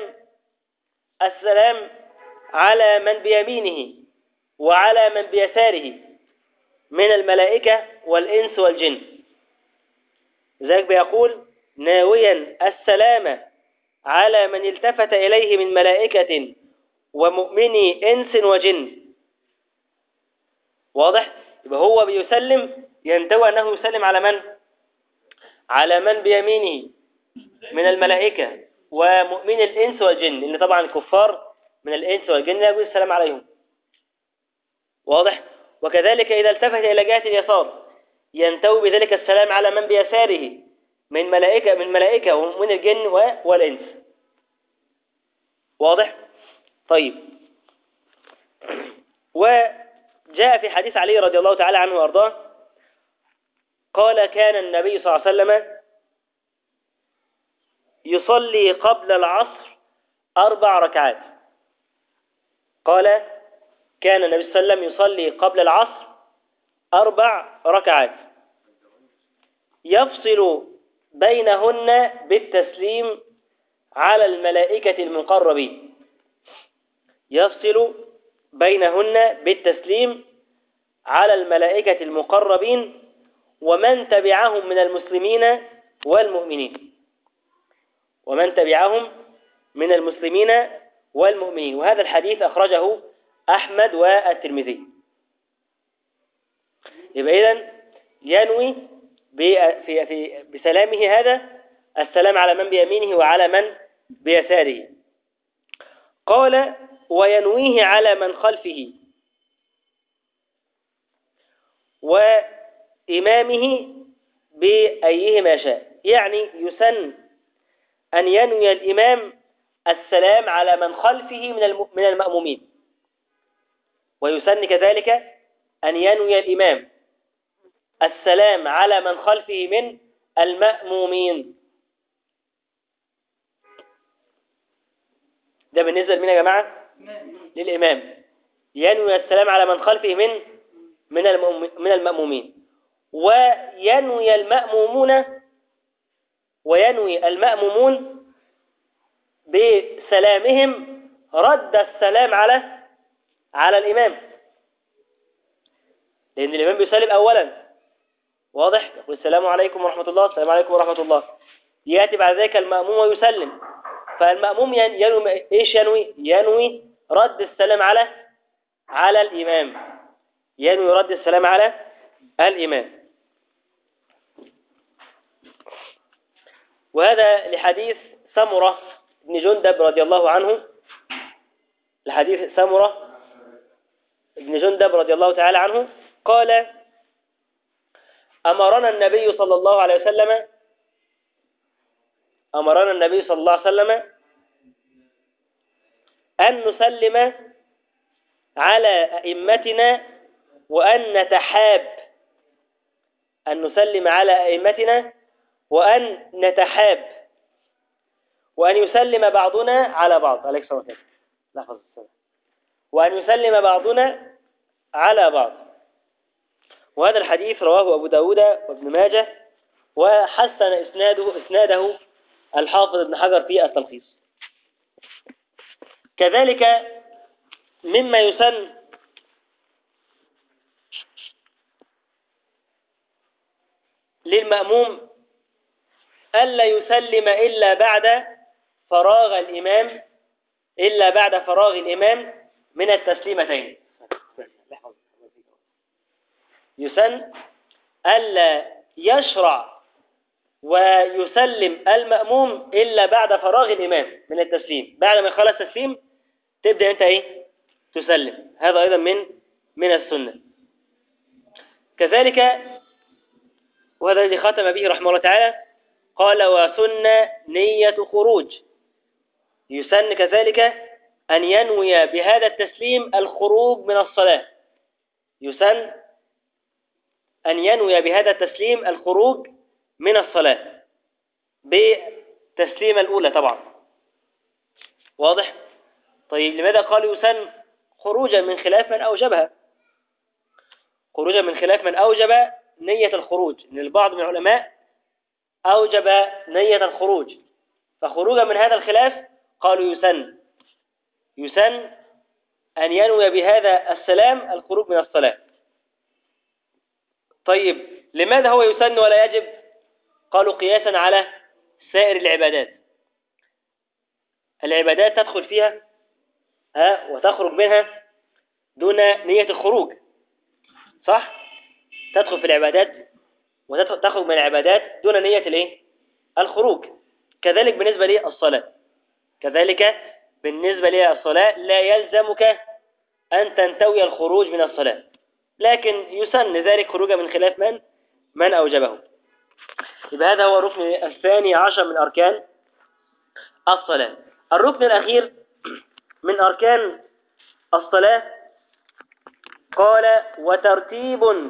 على من بيمينه وعلى من بيساره من الملائكة والإنس والجن. ذلك بيقول ناويا السلام على من التفت إليه من ملائكة ومؤمني إنس وجن. واضح؟ يبقى هو بيسلم ينتوي أنه يسلم على من بيمينه من الملائكة ومؤمن الإنس والجن، لأن طبعا الكفار من الإنس والجن لا يجوز السلام عليهم. واضح؟ وكذلك إذا التفت إلى جهة اليسار ينتوي بذلك السلام على من بيساره من ملائكة ومؤمن الجن والإنس. واضح؟ طيب. وجاء في حديث علي رضي الله تعالى عنه وأرضاه قال كان النبي صلى الله عليه وسلم يصلي قبل العصر 4 ركعات. قال كان النبي صلى الله عليه وسلم يصلي قبل العصر 4 ركعات يفصل بينهن بالتسليم على الملائكة المقربين. يفصل بينهن بالتسليم على الملائكة المقربين ومن تبعهم من المسلمين والمؤمنين. وهذا الحديث أخرجه أحمد والترمذي. يبقى إذن ينوي بسلامه هذا السلام على من بيمينه وعلى من بيساره. قال وينويه على من خلفه وإمامه بأيهما شاء. يعني يسن أن ينوي الإمام السلام على من خلفه من المأمومين، ويسن كذلك أن ينوي الإمام السلام على من خلفه من المأمومين. ده بالنسبة لمين يا جماعة؟ للإمام. ينوي السلام على من خلفه من المأمومين. وينوي المأمومون بسلامهم رد السلام على الإمام، لأن الإمام بيسلم أولا. واضح؟ يقول السلام عليكم ورحمة الله، السلام عليكم ورحمة الله. يأتي بعد ذلك المأموم ويسلم، فالمأموم ينوي إيش؟ ينوي رد السلام على الإمام، ينوي رد السلام على الإمام. وهذا لحديث سمرة بن جندب رضي الله عنه، الحديث سمرة بن جندب رضي الله تعالى عنه قال: أمرنا النبي صلى الله عليه وسلم أن نسلم على أئمتنا وأن نتحاب، وأن يسلم بعضنا على بعض. عليك الصلاة والسلام. لحظة السلام. وأن يسلم بعضنا على بعض. وهذا الحديث رواه أبو داود وابن ماجه، وحسن إسناده الحافظ ابن حجر في التلخيص. كذلك مما يسن للمأموم ألا يسلم إلا بعد فراغ الإمام من التسليمتين. يسن ألا يشرع ويسلم المأموم إلا بعد فراغ الإمام من التسليم. بعد ما يخلص التسليم تبدأ أنت تسلم. هذا أيضا من السنة. كذلك، وهذا الذي ختم به رحمه الله تعالى، قال: وسن نية خروج. يسن كذلك أن ينوي بهذا التسليم الخروج من الصلاة. يسن أن ينوي بهذا التسليم الخروج من الصلاة بتسليم الأولى طبعا. واضح؟ طيب لماذا قال يسن؟ خروجا من خلاف من أوجبها، خروجا من خلاف من أوجب نية الخروج. إن البعض من العلماء أوجب نية الخروج، فخروجا من هذا الخلاف قالوا يسن أن ينوي بهذا السلام الخروج من الصلاة. طيب لماذا هو يسن ولا يجب؟ قالوا قياسا على سائر العبادات تدخل فيها وتخرج منها دون نية الخروج، صح؟ تدخل في العبادات وتخرج من العبادات دون نية الخروج. كذلك بالنسبة للصلاة لا يلزمك أن تنتوي الخروج من الصلاة، لكن يسن ذلك خروجا من خلاف من أوجبه. يبقى هذا هو الركن الثاني عشر من أركان الصلاة. الركن الأخير من أركان الصلاة قال: وترتيب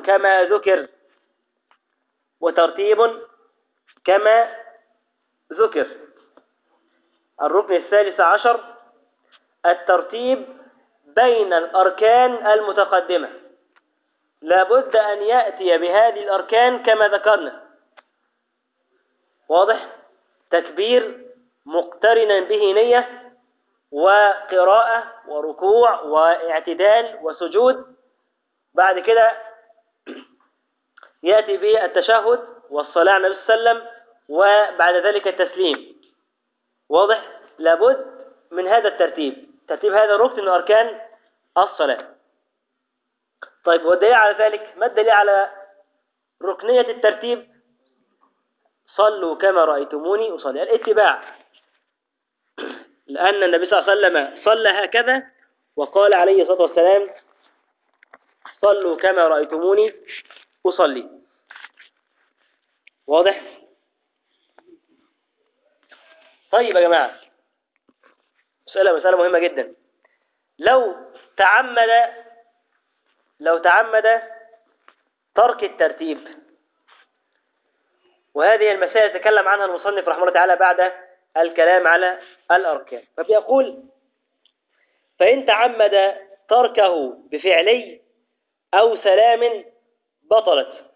كما ذكر. الركن الثالث عشر الترتيب بين الأركان المتقدمة. لابد أن يأتي بهذه الأركان كما ذكرنا. واضح؟ تكبير مقترنا به نية وقراءة وركوع واعتدال وسجود. بعد كده يأتي بالتشهد والصلاة على النبي صلى الله عليه وسلم، وبعد ذلك التسليم. واضح؟ لابد من هذا ترتيب هذا ركن من أركان الصلاة. طيب والدليل على ذلك؟ ما الدليل على ركنية الترتيب؟ صلوا كما رأيتموني أصلي، الاتباع. لأن النبي صلى الله عليه وسلم صلى هكذا وقال عليه الصلاة والسلام: صلوا كما رأيتموني أصلي. واضح؟ طيب يا جماعة، مسألة مهمة جدا. لو تعمد ترك الترتيب، وهذه المسائل يتكلم عنها المصنف رحمه الله تعالى بعد الكلام على الأركان، فبيقول: فإن تعمد تركه بفعلي أو سلام بطلت،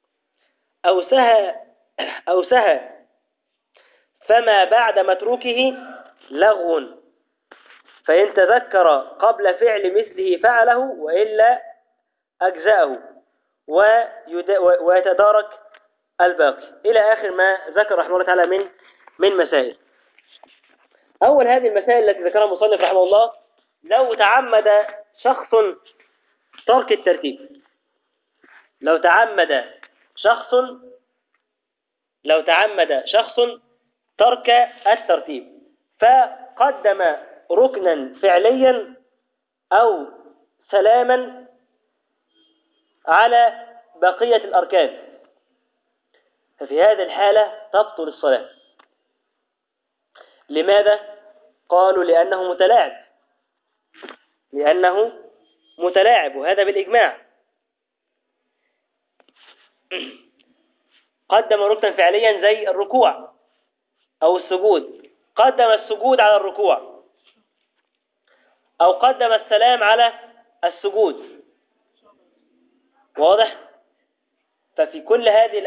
أو سهى فما بعد متروكه لغو، فإن تذكر قبل فعل مثله فعله وإلا أجزأه ويتدارك الباقي، إلى آخر ما ذكر رحمه الله تعالى من مسائل. أول هذه المسائل التي ذكرها المصنف رحمه الله: لو تعمد شخص ترك الترتيب، لو تعمد شخص ترك الترتيب فقدم ركنا فعليا أو سلاما على بقية الأركان، ففي هذه الحالة تبطل الصلاة. لماذا؟ قالوا لأنه متلاعب، وهذا بالإجماع. قدم ركنا فعليا زي الركوع أو السجود، قدم السجود على الركوع، أو قدم السلام على السجود، واضح؟ ففي كل هذه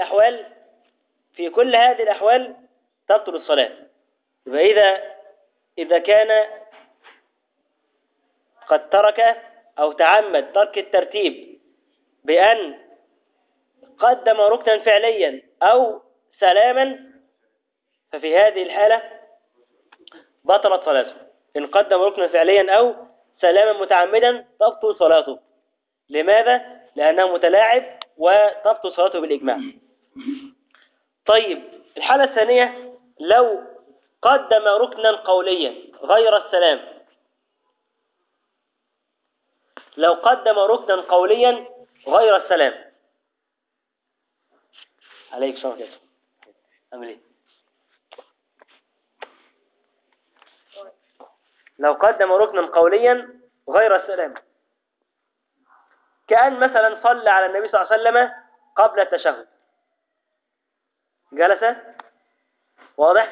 الأحوال تبطل الصلاة. يبقى إذا كان قد ترك أو تعمد ترك الترتيب بأن قدم ركنا فعليا أو سلاما، ففي هذه الحالة بطلت صلاته. إن قدم ركنا فعليا أو سلاما متعمدا تبطل صلاته. لماذا؟ لأنه متلاعب وتبطل صلاته بالإجماع. طيب، الحالة الثانية: لو قدم ركنا قوليا غير السلام، لو قدم ركنا قوليا غير السلام. عليك السلام عليكم. أعمل إيه؟ لو قدم ركنا قوليا غير السلام، كأن مثلا صلى على النبي صلى الله عليه وسلم قبل التشهد، جلس، واضح؟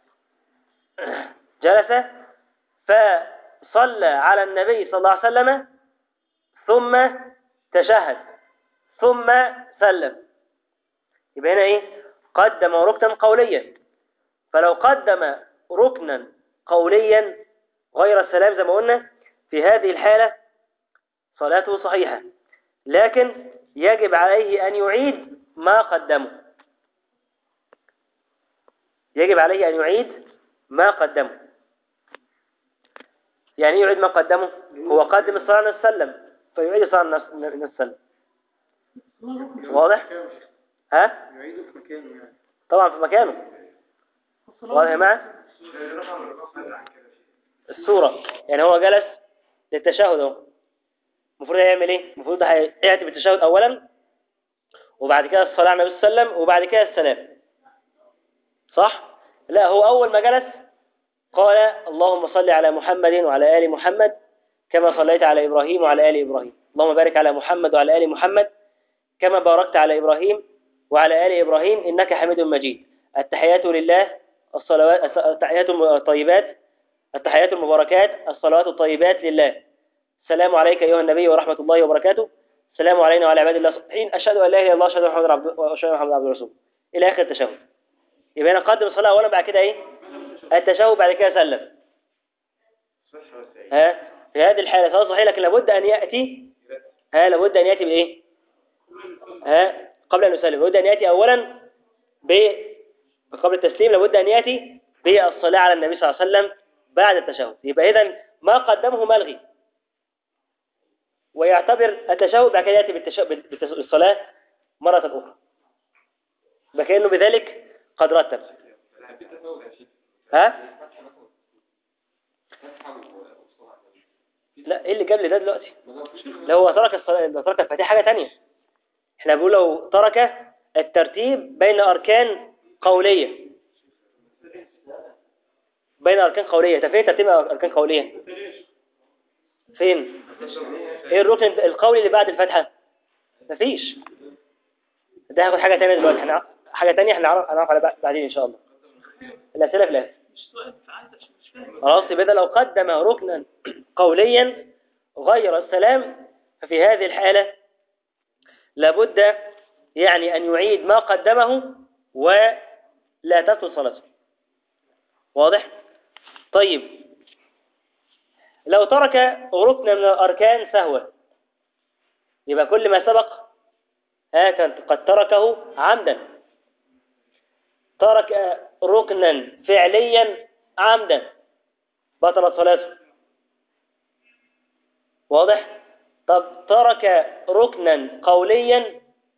جلس فصلى على النبي صلى الله عليه وسلم ثم تشهد ثم سلم، يبقى هنا ايه؟ قدم ركنا قوليا. فلو قدم ركنا قوليا غير السلام زي ما قلنا، في هذه الحالة صلاته صحيحة، لكن يجب عليه أن يعيد ما قدمه. يجب عليه أن يعيد ما قدمه. يعني يعيد ما قدمه؟ هو قدم الصلاة على السلم فيعيد الصلاة على السلم. واضح؟ ها؟ يعيده في مكانه يعني. طبعا في مكانه. واضح يا جماعة؟ الصورة يعني هو جلس للتشهد اهو، المفروض هيعمل ايه؟ المفروض هيأتي بالتشهد اولا، وبعد كده الصلاة على النبي صلى الله عليه وسلم، وبعد كده السلام، صح؟ لا، هو اول ما جلس قال: اللهم صل على محمد وعلى آل محمد كما صليت على إبراهيم وعلى آل إبراهيم، اللهم بارك على محمد وعلى آل محمد كما باركت على إبراهيم وعلى آل إبراهيم إنك حميد مجيد. التحيات لله، الصلوات، التحيات الطيبات، التحيات المباركات، الصلوات الطيبات لله. السلام عليك أيها النبي ورحمة الله وبركاته، السلام علينا وعلى عباد الله الصالحين، أشهد أن لا إله إلا الله، أشهد أن محمدا عبده ورسوله، إلى آخر التشهد. يبقى أنا قدم الصلاة أولا، بعد كده إيه؟ التشهد، بعد كده سلم. في هذه الحالة صلاة صحيحة، لكن لابد أن يأتي بإيه؟ قبل أن يسلم لابد أن يأتي أولا قبل التسليم، لابد أن يأتي بالصلاة على النبي صلى الله عليه وسلم بعد التشهد. يبقى إذن ما قدمه ملغي، ويعتبر التشهد بعد كده يأتي بالصلاة مرة أخرى، بكأنه بذلك قد رتب. لا، ايه اللي جاب لي ده دلوقتي؟ لو هو ترك الصلاة، لو ترك الفاتحة حاجة تانية. احنا بنقول لو ترك الترتيب بين أركان قولية، طب فين ترتيب أركان قولية؟ فين؟ ايه الركن القولي اللي بعد الفاتحة؟ مفيش. ده هاخد حاجة تانية دلوقتي، احنا حاجة تانية هنعرف على بعدين إن شاء الله. الأسئلة في الآخر. خلاص، يبقى لو قدم ركنا قوليا غير السلام، ففي هذه الحالة لابد يعني أن يعيد ما قدمه ولا تبطل صلاته. واضح؟ طيب، لو ترك ركنا من الأركان سهوا، يبقى كل ما سبق قد تركه عمدا. ترك ركنا فعليا عمدا بطلت صلاته. واضح؟ طب ترك ركنا قوليا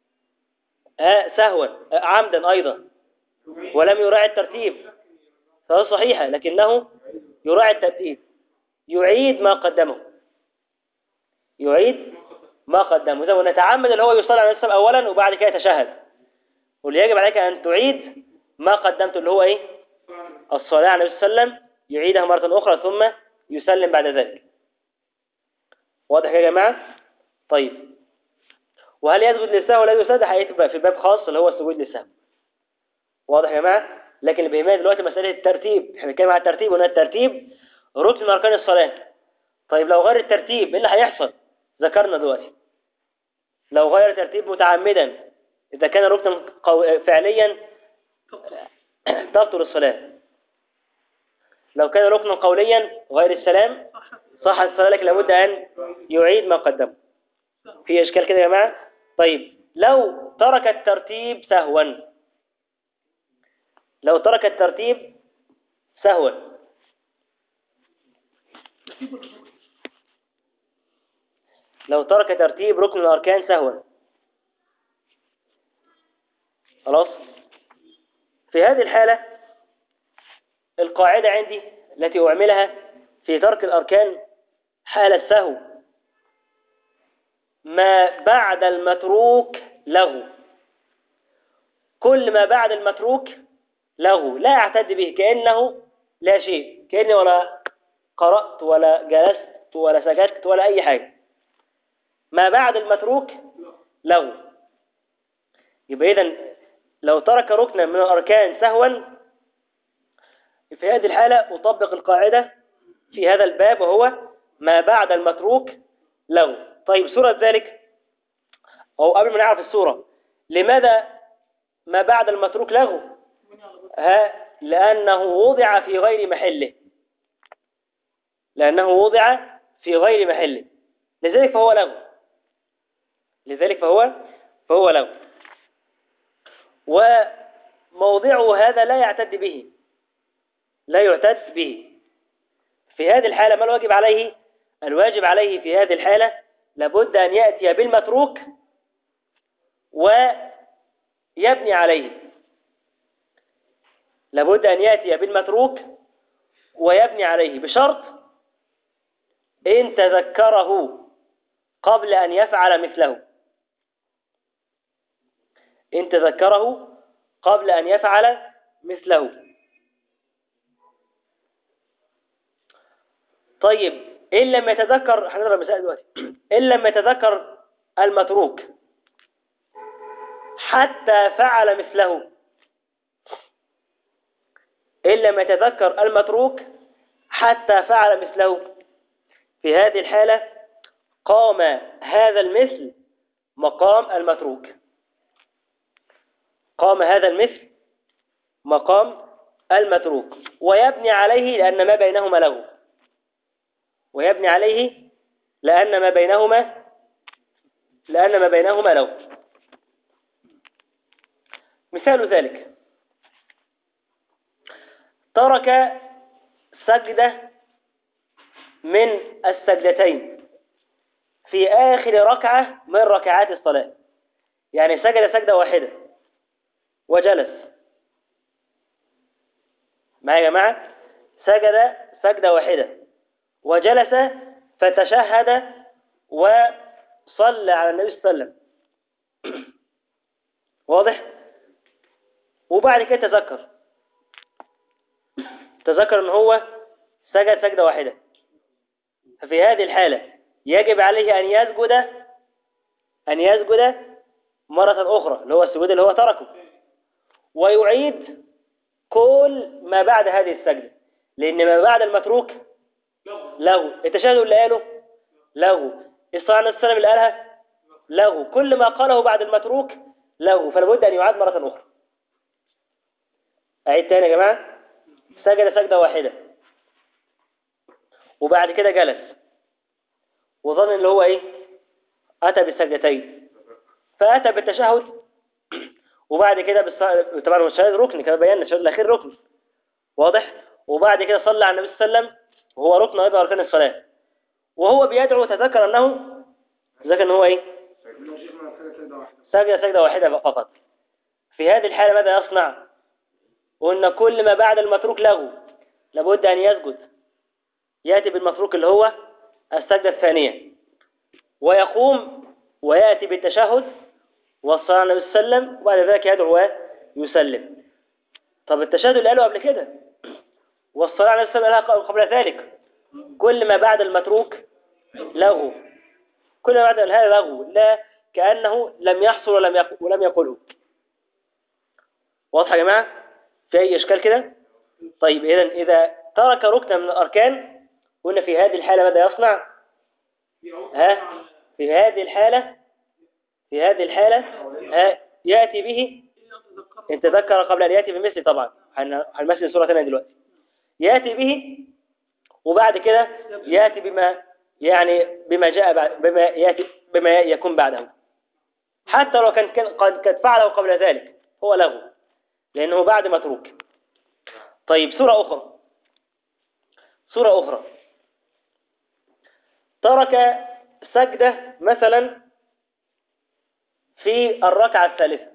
سهوا عمدا أيضا ولم يراعي الترتيب، فهو صحيحة لكنه يراعي الترتيب، يعيد ما قدمه، يعيد ما قدمه. إذا نتعمد اللي هو يصلي على النبي أولا وبعد كده يتشهد، واللي يجب عليك أن تعيد ما قدمته اللي هو إيه؟ الصلاة على النبي صلى الله عليه وسلم، يعيدها مرة أخرى ثم يسلم بعد ذلك. واضح يا جماعة؟ طيب، وهل يسجد للسهو ولا يسجد؟ هيبقى في باب خاص اللي هو السجود للسهو. واضح يا جماعة؟ لكن اللي بيهمنا دلوقتي مسألة الترتيب. احنا بنتكلم على الترتيب، وقلنا الترتيب ركن من أركان الصلاة. طيب لو غير الترتيب ايه اللي هيحصل؟ ذكرنا دلوقتي لو غير الترتيب متعمدا، إذا كان ركنا فعليا تبطل الصلاة. لو كان ركنا قوليا غير السلام صح الصلاة، لكن لابد أن يعيد ما قدمه. في إشكال كده يا جماعة؟ طيب، لو ترك الترتيب سهوا، لو ترك الترتيب سهوا، لو ترك ترتيب ركن من الأركان سهوا، خلاص، في هذه الحالة القاعدة عندي التي أعملها في ترك الأركان حال السهو: ما بعد المتروك لغو. كل ما بعد المتروك لغو، لا أعتد به كأنه لا شيء، كأني ولا قرأت ولا جلست ولا سجدت ولا أي حاجة. ما بعد المتروك لغو. يبقى إذن لو ترك ركنا من الأركان سهوا، في هذه الحالة أطبق القاعدة في هذا الباب، وهو ما بعد المتروك لغو. طيب، سورة ذلك، أو قبل ما نعرف السورة، لماذا ما بعد المتروك لغو؟ لأنه وضع في غير محله، لأنه وضع في غير محله، لذلك فهو لغو، لذلك فهو لغو. وموضعه هذا لا يعتد به، لا يعتد به. في هذه الحالة ما الواجب عليه؟ الواجب عليه في هذه الحالة لابد أن يأتي بالمتروك ويبني عليه، لابد أن يأتي بالمتروك ويبني عليه، بشرط إن تذكره قبل أن يفعل مثله، إن تذكره قبل أن يفعل مثله. طيب، إن لم يتذكر، هنضرب مثال دلوقتي، إن لم يتذكر المتروك حتى فعل مثله، إن لم يتذكر المتروك حتى فعل مثله، في هذه الحالة قام هذا المثل مقام المتروك، قام هذا المثل مقام المتروك، ويبني عليه لأن ما بينهما لغو، ويبني عليه لأن ما بينهما لغو. مثال ذلك: ترك سجدة من السجدتين في آخر ركعة من ركعات الصلاة، يعني سجد سجدة واحدة وجلس. معايا يا جماعة؟ سجد سجدة واحدة وجلس فتشهد وصلى على النبي صلى الله عليه وسلم. واضح؟ وبعد كده تذكر ان هو سجد سجدة واحدة، ففي هذه الحالة يجب عليه أن يسجد مرة أخرى، اللي هو السجود اللي هو تركه، ويعيد كل ما بعد هذه السجدة، لأن ما بعد المتروك لغو. التشهد اللي قاله لغو. الصلاة على السلام اللي قالها لغو. كل ما قاله بعد المتروك لغو، فلا بد أن يعاد مرة أخرى. أعيد تاني يا جماعة. سجد سجدة واحدة وبعد كده جلس وظن اللي هو إيه، أتى بالسجدتين، فأتى بالتشهد وبعد كده طبعا التشهد ركن كما بينا، التشهد الأخير ركن واضح. وبعد كده صلى على النبي صلى الله عليه وسلم وهو ركن أيضا أركان الصلاة، وهو بيدعو تذكر أن هو إيه، سجدة واحدة فقط. في هذه الحالة ماذا يصنع؟ قلنا كل ما بعد المتروك له لابد أن يسجد، يأتي بالمتروك اللي هو السجدة الثانية، ويقوم ويأتي بالتشهد والصلاة على النبي صلى الله عليه وسلم، وبعد ذلك يدعو ويسلم. طب التشهد اللي قاله قبل كده والصلاة على النبي صلى الله عليه وسلم قبل ذلك، كل ما بعد المتروك لغو، كل ما بعد هذا لغو، لا كأنه لم يحصل ولم يقله. واضح يا جماعة؟ في أي إشكال كده؟ طيب إذا ترك ركنا من الأركان قلنا في هذه الحالة ماذا يصنع؟ في هذه الحالة يأتي به إن تذكر قبل أن يأتي بمثل. طبعا هنمثل صورة ثانية دلوقتي. يأتي به وبعد كده يأتي بما جاء بعد، بما يكون بعده، حتى لو قد فعله قبل ذلك هو لغو لأنه بعد متروك. طيب صورة أخرى ترك سجدة مثلا في الركعة الثالثة،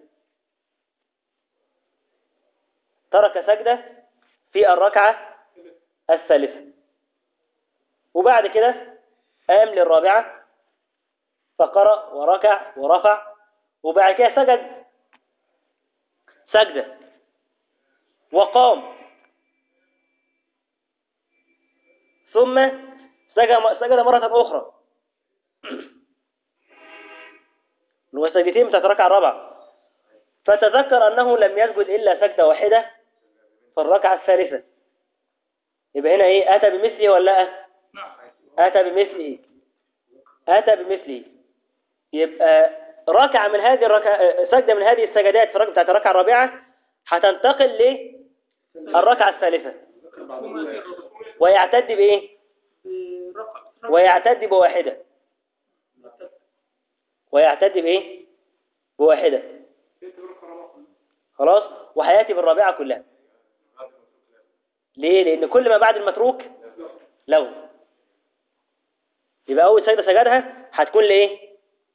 ترك سجدة في الركعة الثالثة وبعد كده قام للرابعة فقرأ وركع ورفع، وبعد كده سجد سجدة وقام ثم سجد مرة أخرى، وسجدتين بتاعت الركعة الرابعة، فتذكر أنه لم يسجد إلا سجدة واحدة في الركعة الثالثة. يبقى هنا إيه، أتى بمثله ولا لا؟ أتى بمثله. يبقى ركعة من هذه سجدة من هذه السجدات في بتاعت الركعة الرابعة هتنتقل للركعة الثالثة ويعتد بإيه؟ ويعتد بواحدة. خلاص، وحياتي بالرابعة كلها. ليه؟ لأن كل ما بعد المتروك لو يبقى أول سجدة سجدها هتكون لإيه؟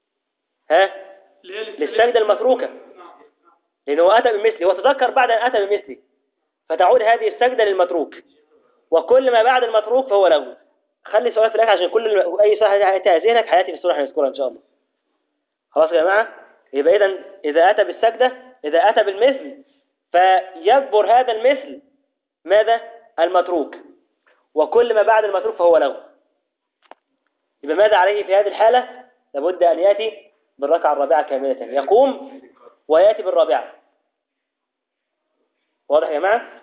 للسجدة المتروكة، لأنه أتى بمثله وتذكر بعد أن أتى بمثله، فتعود هذه السجدة للمتروك، وكل ما بعد المتروك فهو له. خلي سؤال في الآخر عشان أي سؤال هيأتي ذهنك هيأتي في السورة هنذكرها إن شاء الله. خلاص يا جماعة؟ يبقى إذا أتى بالسجدة، إذا أتى بالمثل فيجبر هذا المثل ماذا؟ المتروك، وكل ما بعد المتروك فهو له. يبقى ماذا عليه في هذه الحالة؟ لابد أن يأتي بالركعة الرابعة كاملة، يقوم ويأتي بالرابعة. واضح يا جماعة؟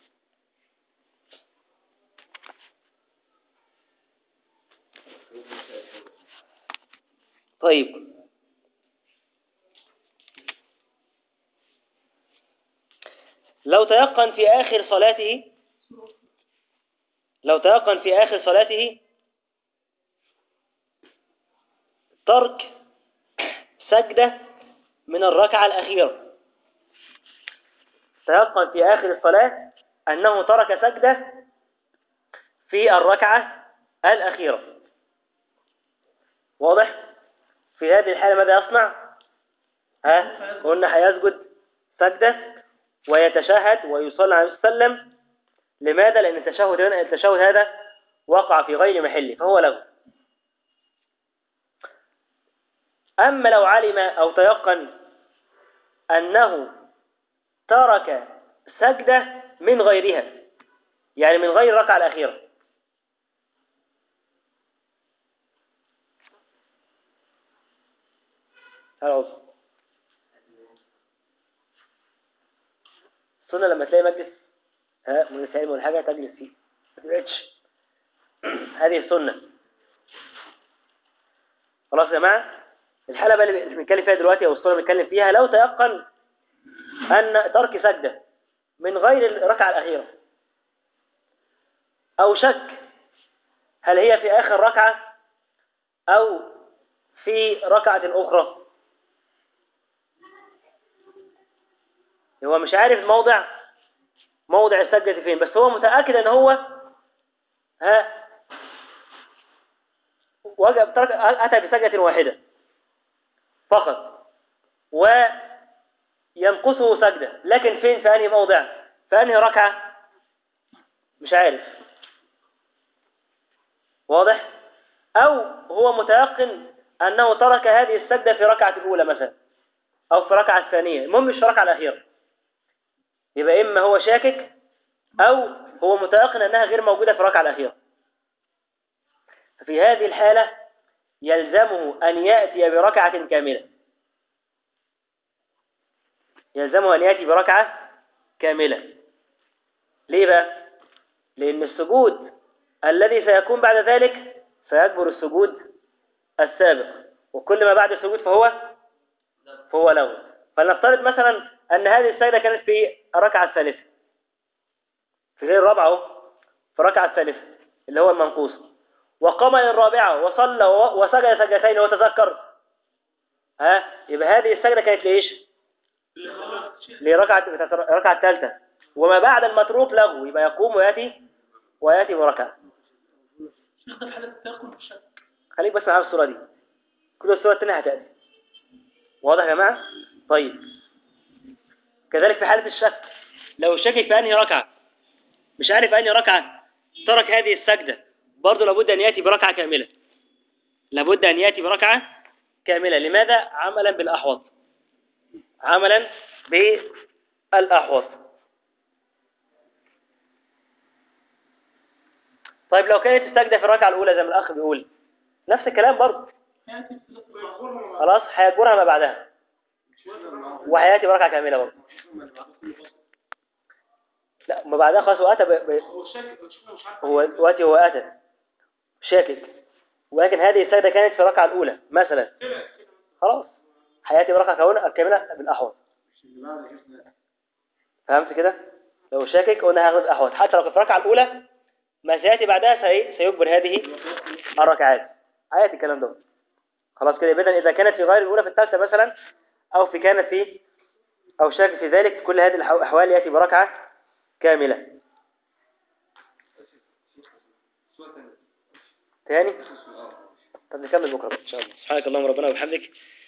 طيب لو تيقن في آخر صلاته ترك سجدة من الركعة الأخيرة، تيقن في آخر الصلاة أنه ترك سجدة في الركعة الأخيرة. واضح؟ في هذه الحالة ماذا يصنع؟ قلنا هيسجد سجدة ويتشهد ويصلي عليه وسلم. لماذا؟ لأن التشهد هذا وقع في غير محله فهو له. أما لو علم أو تيقن أنه ترك سجدة من غيرها، يعني من غير الركعة الأخيرة، السنة لما تلاقي مجلس مجلس علم ولا حاجة تجلس فيه، ما تبعدش. هذه السنة. خلاص يا جماعة، الحالة بقى اللي بنتكلم فيها دلوقتي أو الصورة اللي بنتكلم فيها، لو تيقن أن ترك سجدة من غير الركعة الأخيرة أو شك هل هي في آخر ركعة أو في ركعة أخرى، هو مش عارف موضع السجدة فين، بس هو متأكد أن هو أتى بسجدة واحدة فقط وينقصه سجدة، لكن فين، في أنهي موضع، في أنهي ركعة، مش عارف. واضح؟ أو هو متيقن أنه ترك هذه السجدة في ركعة الأولى مثلا أو في ركعة الثانية، المهم مش في الركعة الأخيرة، يبقى إما هو شاكك أو هو متيقن أنها غير موجودة في الركعة الأخيرة. في هذه الحالة يلزمه أن يأتي بركعة كاملة، يلزمه أن يأتي بركعة كاملة. ليه بقى؟ لأن السجود الذي سيكون بعد ذلك سيكبر السجود السابق، وكل ما بعد السجود فهو لغو. فلنفترض مثلا أن هذه السجدة كانت في الركعة الثالثة، في غير الرابعة، في الركعة الثالثة اللي هو المنقوص، وقام للرابعة وصلى وسجد سجدتين وتذكر، يبقى هذه السجدة كانت لإيش؟ الركعة الثالثة، وما بعد المتروك لغو، يبقى يقوم ويأتي بركعة. خليك بس معايا الصورة دي، كل الصورة الثانية هتأتي. واضح يا جماعة؟ طيب، كذلك في حالة الشك، لو شكك في أنهي ركعة مش عارف أنهي ركعة ترك هذه السجدة، برضه لابد أن يأتي بركعة كاملة، لابد أن يأتي بركعة كاملة. لماذا؟ عملا بالأحوط، عملا بالأحوط. طيب لو كانت السجدة في الركعة الأولى زي ما الأخ بيقول، نفس الكلام برضه، خلاص هيجبرها ما بعدها وهيأتي بركعة كاملة برضه. لا، ما بعدها خلاص، هو أتى هو أتى شاكك، ولكن هذه السجدة كانت في الركعة الأولى مثلا، خلاص هيأتي بركعة كاملة بالأحوط. فهمت كده؟ لو شاكك قلنا هاخد الأحوط، حتى لو في الركعة الأولى ما سيأتي بعدها سيجبر هذه الركعات، هيأتي الكلام ده. خلاص كده، بدل إذا كانت في غير الأولى في الثالثة مثلا، أو كانت في أو شاك في ذلك، كل هذه الأحوال يأتي بركعة كاملة. تاني؟ طب نكمل بكرة إن شاء الله. سبحانك اللهم ربنا وبحمدك.